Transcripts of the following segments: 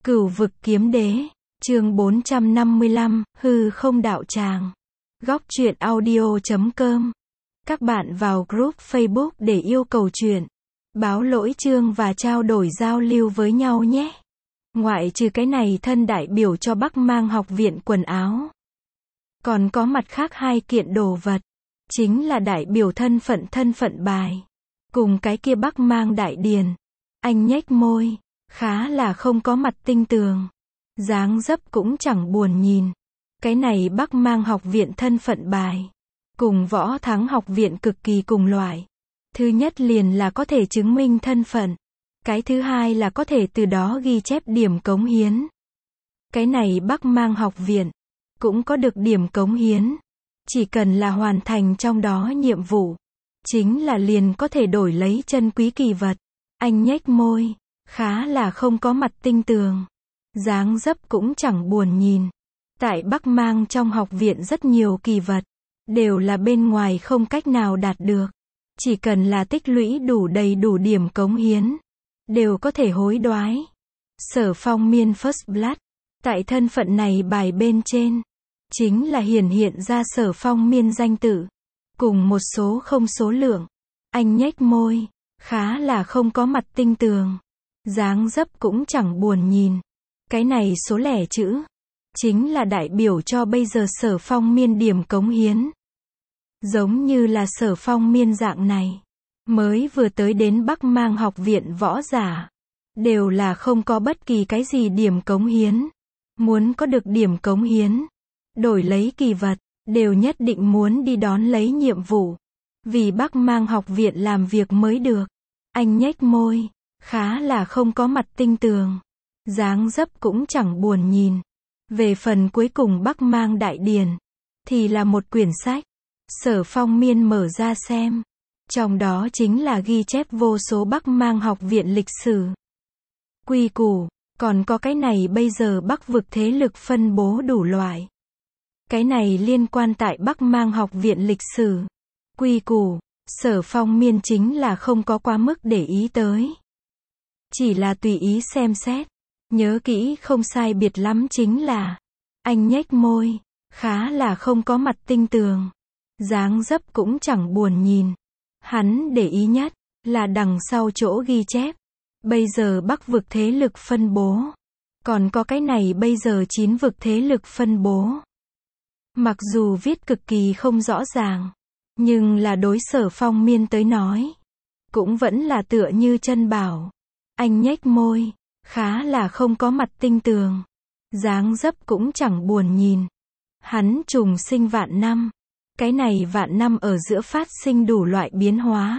Cửu vực kiếm đế, chương 455, hư không đạo tràng. Góc truyện audio.com. Các bạn vào group Facebook để yêu cầu truyện, báo lỗi chương và trao đổi giao lưu với nhau nhé. Ngoại trừ cái này thân đại biểu cho Bắc Mang học viện quần áo, còn có mặt khác hai kiện đồ vật, chính là đại biểu thân phận bài, cùng cái kia Bắc Mang đại điền. Anh nhếch môi, khá là không có mặt tinh tường, dáng dấp cũng chẳng buồn nhìn. Cái này Bắc Mang học viện thân phận bài, cùng Võ Thắng học viện cực kỳ cùng loại. Thứ nhất liền là có thể chứng minh thân phận, cái thứ hai là có thể từ đó ghi chép điểm cống hiến. Cái này Bắc Mang học viện cũng có được điểm cống hiến, chỉ cần là hoàn thành trong đó nhiệm vụ, chính là liền có thể đổi lấy chân quý kỳ vật. Anh nhếch môi, khá là không có mặt tinh tường, dáng dấp cũng chẳng buồn nhìn. Tại Bắc Mang trong học viện rất nhiều kỳ vật, đều là bên ngoài không cách nào đạt được. Chỉ cần là tích lũy đầy đủ điểm cống hiến, đều có thể hối đoái. Sở Phong Miên First Blood, tại thân phận này bài bên trên, chính là hiển hiện ra Sở Phong Miên danh tự, cùng một số không số lượng. Anh nhếch môi, khá là không có mặt tinh tường, dáng dấp cũng chẳng buồn nhìn. Cái này số lẻ chữ, chính là đại biểu cho bây giờ Sở Phong Miên điểm cống hiến. Giống như là Sở Phong Miên dạng này, mới vừa tới đến Bắc Mang học viện võ giả, đều là không có bất kỳ cái gì điểm cống hiến. Muốn có được điểm cống hiến, đổi lấy kỳ vật, đều nhất định muốn đi đón lấy nhiệm vụ, vì Bắc Mang học viện làm việc mới được. Anh nhếch môi, khá là không có mặt tinh tường, dáng dấp cũng chẳng buồn nhìn. Về phần cuối cùng Bắc Mang đại điền, thì là một quyển sách. Sở Phong Miên mở ra xem, trong đó chính là ghi chép vô số Bắc Mang học viện lịch sử, quy củ, còn có cái này bây giờ Bắc vực thế lực phân bố đủ loại. Cái này liên quan tại Bắc Mang học viện lịch sử, quy củ, Sở Phong Miên chính là không có quá mức để ý tới. Chỉ là tùy ý xem xét, nhớ kỹ không sai biệt lắm chính là. Anh nhếch môi, khá là không có mặt tinh tường, dáng dấp cũng chẳng buồn nhìn. Hắn để ý nhất là đằng sau chỗ ghi chép, bây giờ Bắc vực thế lực phân bố, còn có cái này bây giờ 9 vực thế lực phân bố. Mặc dù viết cực kỳ không rõ ràng, nhưng là đối Sở Phong Miên tới nói, cũng vẫn là tựa như chân bảo. Anh nhếch môi, khá là không có mặt tinh tường, dáng dấp cũng chẳng buồn nhìn. Hắn trùng sinh vạn năm, cái này vạn năm ở giữa phát sinh đủ loại biến hóa.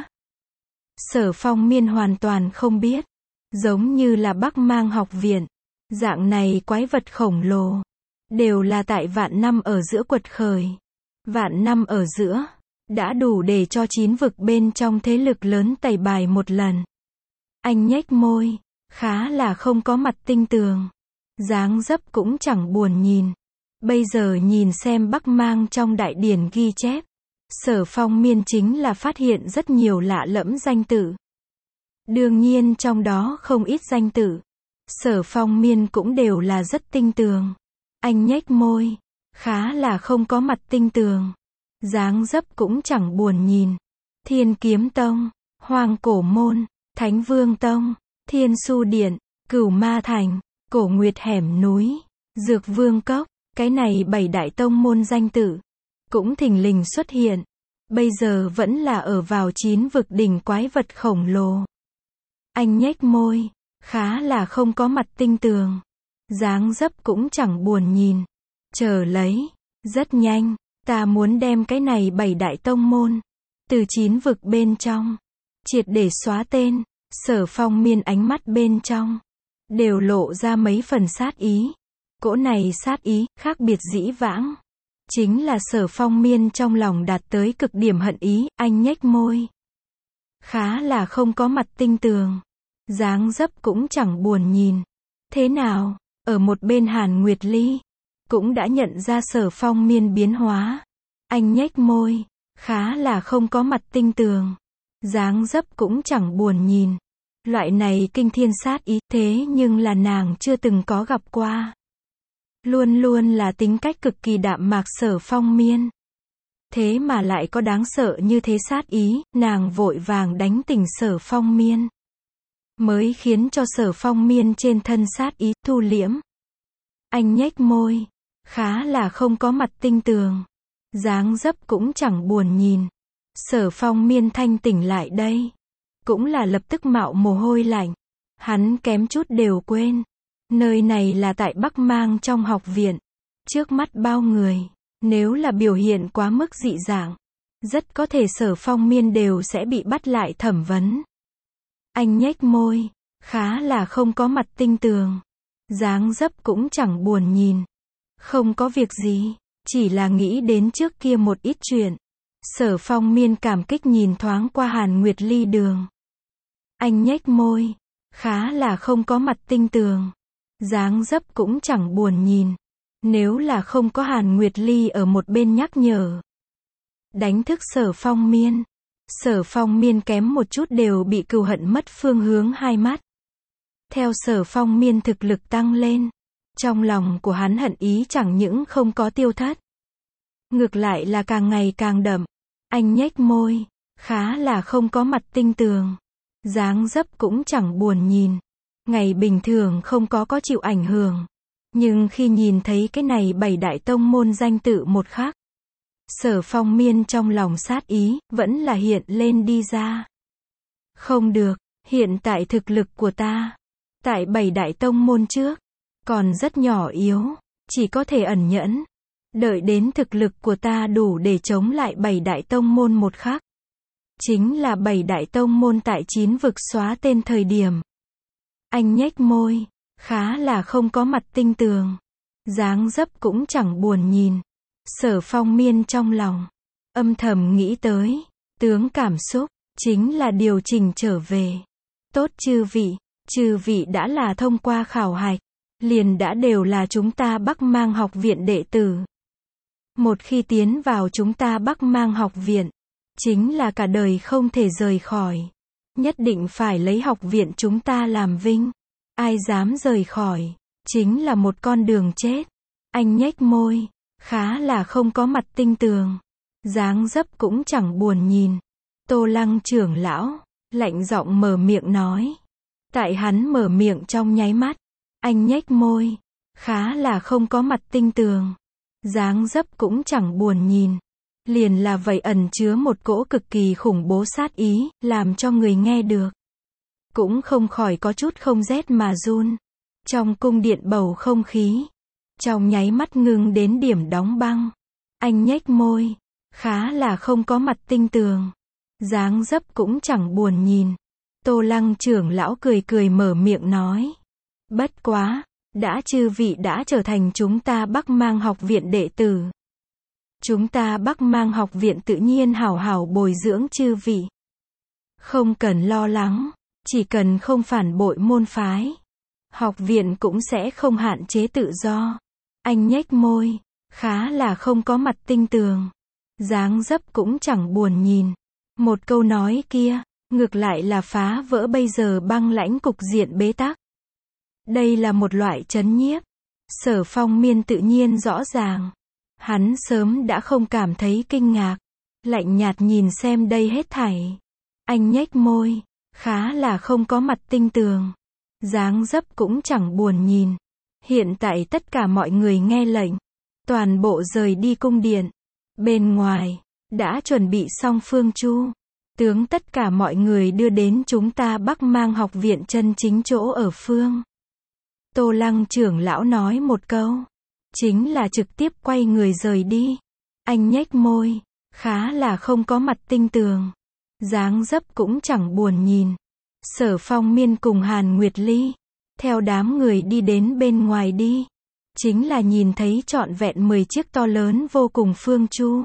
Sở Phong Miên hoàn toàn không biết, giống như là Bắc Mang học viện, dạng này quái vật khổng lồ, đều là tại vạn năm ở giữa quật khởi. Vạn năm ở giữa, đã đủ để cho 9 vực bên trong thế lực lớn tẩy bài một lần. Anh nhếch môi, khá là không có mặt tinh tường, dáng dấp cũng chẳng buồn nhìn. Bây giờ nhìn xem Bắc Mang trong đại điển ghi chép, Sở Phong Miên chính là phát hiện rất nhiều lạ lẫm danh tự. Đương nhiên trong đó không ít danh tự, Sở Phong Miên cũng đều là rất tinh tường. Anh nhếch môi, khá là không có mặt tinh tường, dáng dấp cũng chẳng buồn nhìn. Thiên Kiếm Tông, Hoang Cổ Môn, Thánh Vương Tông, Thiên Su Điện, Cửu Ma Thành, Cổ Nguyệt Hẻm Núi, Dược Vương Cốc, cái này 7 đại tông môn danh tự, cũng thình lình xuất hiện. Bây giờ vẫn là ở vào 9 vực đỉnh quái vật khổng lồ. Anh nhếch môi, khá là không có mặt tinh tường, dáng dấp cũng chẳng buồn nhìn. Chờ lấy, rất nhanh, ta muốn đem cái này 7 đại tông môn, từ 9 vực bên trong, triệt để xóa tên. Sở Phong Miên ánh mắt bên trong, đều lộ ra mấy phần sát ý. Cỗ này sát ý, khác biệt dĩ vãng, chính là Sở Phong Miên trong lòng đạt tới cực điểm hận ý. Anh nhếch môi, khá là không có mặt tinh tường, dáng dấp cũng chẳng buồn nhìn. Thế nào, ở một bên Hàn Nguyệt Ly, cũng đã nhận ra Sở Phong Miên biến hóa. Anh nhếch môi, khá là không có mặt tinh tường, dáng dấp cũng chẳng buồn nhìn. Loại này kinh thiên sát ý, thế nhưng là nàng chưa từng có gặp qua. Luôn luôn là tính cách cực kỳ đạm mạc Sở Phong Miên. Thế mà lại có đáng sợ như thế sát ý, nàng vội vàng đánh tỉnh Sở Phong Miên. Mới khiến cho Sở Phong Miên trên thân sát ý thu liễm. Anh nhếch môi, khá là không có mặt tinh tường. Dáng dấp cũng chẳng buồn nhìn. Sở Phong Miên thanh tỉnh lại đây. Cũng là lập tức mạo mồ hôi lạnh. Hắn kém chút đều quên. Nơi này là tại Bắc Mang trong học viện. Trước mắt bao người. Nếu là biểu hiện quá mức dị dạng, rất có thể Sở Phong Miên đều sẽ bị bắt lại thẩm vấn. Anh nhếch môi, khá là không có mặt tinh tường. Dáng dấp cũng chẳng buồn nhìn. Không có việc gì, chỉ là nghĩ đến trước kia một ít chuyện. Sở Phong Miên cảm kích nhìn thoáng qua Hàn Nguyệt Ly đường. Anh nhếch môi, khá là không có mặt tinh tường. Dáng dấp cũng chẳng buồn nhìn. Nếu là không có Hàn Nguyệt Ly ở một bên nhắc nhở. Đánh thức Sở Phong Miên. Sở Phong Miên kém một chút đều bị cừu hận mất phương hướng hai mắt. Theo Sở Phong Miên thực lực tăng lên. Trong lòng của hắn hận ý chẳng những không có tiêu thất. Ngược lại là càng ngày càng đậm. Anh nhếch môi. Khá là không có mặt tinh tường. Dáng dấp cũng chẳng buồn nhìn. Ngày bình thường không có chịu ảnh hưởng. Nhưng khi nhìn thấy cái này 7 đại tông môn danh tự một khắc. Sở Phong Miên trong lòng sát ý, vẫn là hiện lên đi ra. Không được, hiện tại thực lực của ta. Tại 7 đại tông môn trước. Còn rất nhỏ yếu. Chỉ có thể ẩn nhẫn. Đợi đến thực lực của ta đủ để chống lại 7 đại tông môn một khắc. Chính là 7 đại tông môn tại 9 vực xóa tên thời điểm. Anh nhếch môi. Khá là không có mặt tinh tường. Dáng dấp cũng chẳng buồn nhìn. Sở Phong Miên trong lòng. Âm thầm nghĩ tới. Tướng cảm xúc. Chính là điều chỉnh trở về. Tốt chư vị. Chư vị đã là thông qua khảo hạch. Liền đã đều là chúng ta Bắc Mang học viện đệ tử. Một khi tiến vào chúng ta Bắc Mang học viện. Chính là cả đời không thể rời khỏi. Nhất định phải lấy học viện chúng ta làm vinh. Ai dám rời khỏi. Chính là một con đường chết. Anh nhếch môi. Khá là không có mặt tinh tường. Dáng dấp cũng chẳng buồn nhìn. Tô Lăng trưởng lão. Lạnh giọng mở miệng nói. Tại hắn mở miệng trong nháy mắt. Anh nhếch môi. Khá là không có mặt tinh tường. Dáng dấp cũng chẳng buồn nhìn. Liền là vậy ẩn chứa một cỗ cực kỳ khủng bố sát ý, làm cho người nghe được. Cũng không khỏi có chút không rét mà run. Trong cung điện bầu không khí. Trong nháy mắt ngưng đến điểm đóng băng. Anh nhếch môi. Khá là không có mặt tinh tường. Dáng dấp cũng chẳng buồn nhìn. Tô Lăng trưởng lão cười cười mở miệng nói. Bất quá, đã chư vị đã trở thành chúng ta Bắc Mang học viện đệ tử. Chúng ta Bắc Mang học viện tự nhiên hảo hảo bồi dưỡng chư vị. Không cần lo lắng, chỉ cần không phản bội môn phái. Học viện cũng sẽ không hạn chế tự do. Anh nhếch môi, khá là không có mặt tinh tường. Dáng dấp cũng chẳng buồn nhìn. Một câu nói kia, ngược lại là phá vỡ bây giờ băng lãnh cục diện bế tắc. Đây là một loại trấn nhiếp. Sở Phong Miên tự nhiên rõ ràng. Hắn sớm đã không cảm thấy kinh ngạc. Lạnh nhạt nhìn xem đây hết thảy. Anh nhếch môi. Khá là không có mặt tinh tường. Dáng dấp cũng chẳng buồn nhìn. Hiện tại tất cả mọi người nghe lệnh. Toàn bộ rời đi cung điện. Bên ngoài. Đã chuẩn bị xong phương chu. Tướng tất cả mọi người đưa đến chúng ta Bắc Mang học viện chân chính chỗ ở phương. Tô Lăng trưởng lão nói một câu. Chính là trực tiếp quay người rời đi. Anh nhếch môi. Khá là không có mặt tinh tường. Dáng dấp cũng chẳng buồn nhìn. Sở Phong Miên cùng Hàn Nguyệt Ly. Theo đám người đi đến bên ngoài đi. Chính là nhìn thấy trọn vẹn 10 chiếc to lớn vô cùng phương chu.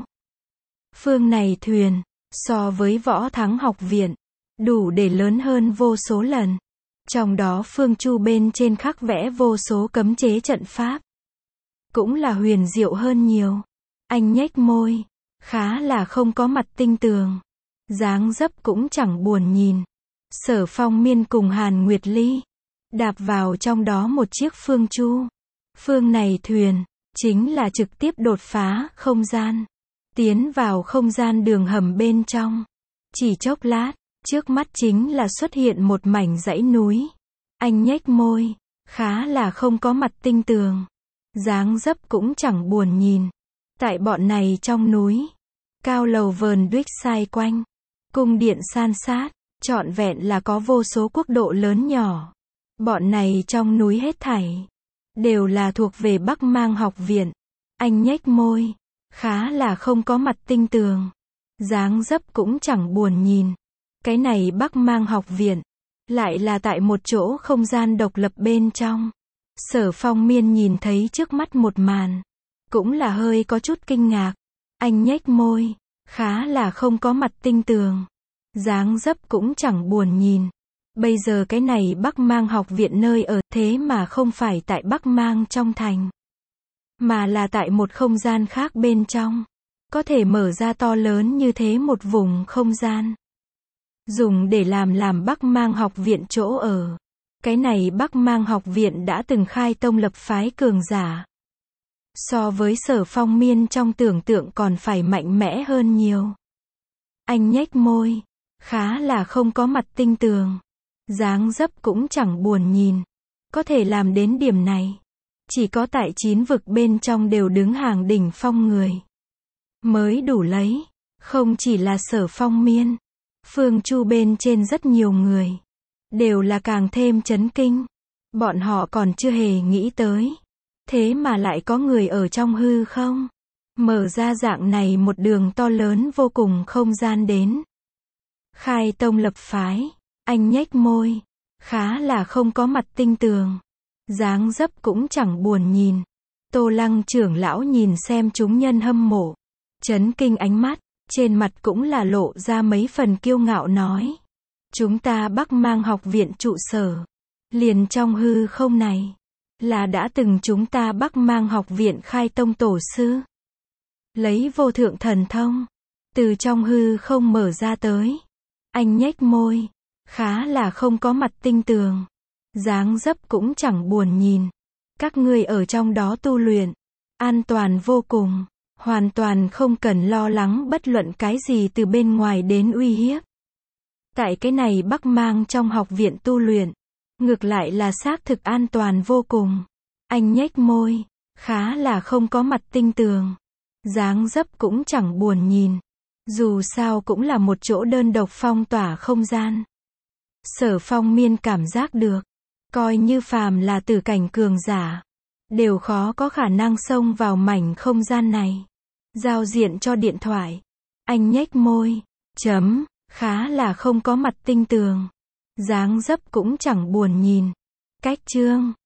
Phương này thuyền. So với Võ Thắng học viện. Đủ để lớn hơn vô số lần. Trong đó phương chu bên trên khắc vẽ vô số cấm chế trận pháp. Cũng là huyền diệu hơn nhiều. Anh nhếch môi. Khá là không có mặt tinh tường. Dáng dấp cũng chẳng buồn nhìn. Sở Phong Miên cùng Hàn Nguyệt Ly đạp vào trong đó một chiếc phương chu. Phương này thuyền chính là trực tiếp đột phá không gian, tiến vào không gian đường hầm bên trong. Chỉ chốc lát, trước mắt chính là xuất hiện một mảnh dãy núi. Anh nhếch môi, khá là không có mặt tinh tường. Dáng dấp cũng chẳng buồn nhìn. Tại bọn này trong núi, cao lầu vờn đuých sai quanh, cung điện san sát, trọn vẹn là có vô số quốc độ lớn nhỏ. Bọn này trong núi hết thảy đều là thuộc về Bắc Mang học viện. Anh nhếch môi, khá là không có mặt tinh tường. Dáng dấp cũng chẳng buồn nhìn. Cái này Bắc Mang học viện lại là tại một chỗ không gian độc lập bên trong. Sở Phong Miên nhìn thấy trước mắt một màn, cũng là hơi có chút kinh ngạc. Anh nhếch môi, khá là không có mặt tinh tường. Dáng dấp cũng chẳng buồn nhìn. Bây giờ cái này Bắc Mang học viện nơi ở thế mà không phải tại Bắc Mang trong thành, mà là tại một không gian khác bên trong. Có thể mở ra to lớn như thế một vùng không gian, dùng để làm Bắc Mang học viện chỗ ở. Cái này Bắc Mang học viện đã từng khai tông lập phái cường giả. So với Sở Phong Miên trong tưởng tượng còn phải mạnh mẽ hơn nhiều. Anh nhếch môi, khá là không có mặt tinh tường. Dáng dấp cũng chẳng buồn nhìn. Có thể làm đến điểm này, chỉ có tại 9 vực bên trong đều đứng hàng đỉnh phong người mới đủ lấy. Không chỉ là Sở Phong Miên, phương chu bên trên rất nhiều người đều là càng thêm chấn kinh. Bọn họ còn chưa hề nghĩ tới, thế mà lại có người ở trong hư không mở ra dạng này một đường to lớn vô cùng không gian đến khai tông lập phái. Anh nhếch môi, khá là không có mặt tinh tường. Dáng dấp cũng chẳng buồn nhìn. Tô Lăng trưởng lão nhìn xem chúng nhân hâm mộ, chấn kinh ánh mắt, trên mặt cũng là lộ ra mấy phần kiêu ngạo nói. Chúng ta Bắc Mang học viện trụ sở liền trong hư không này, là đã từng chúng ta Bắc Mang học viện khai tông tổ sư lấy vô thượng thần thông từ trong hư không mở ra tới. Anh nhếch môi, khá là không có mặt tinh tường. Dáng dấp cũng chẳng buồn nhìn. Các ngươi ở trong đó tu luyện an toàn vô cùng, hoàn toàn không cần lo lắng bất luận cái gì từ bên ngoài đến uy hiếp. Tại cái này Bắc Mang trong học viện tu luyện, ngược lại là xác thực an toàn vô cùng. Anh nhếch môi, khá là không có mặt tinh tường. Dáng dấp cũng chẳng buồn nhìn. Dù sao cũng là một chỗ đơn độc phong tỏa không gian. Sở Phong Miên cảm giác được, coi như phàm là tử cảnh cường giả, đều khó có khả năng xông vào mảnh không gian này. Giao diện cho điện thoại. Anh nhếch môi, khá là không có mặt tinh tường. Dáng dấp cũng chẳng buồn nhìn. Cách chương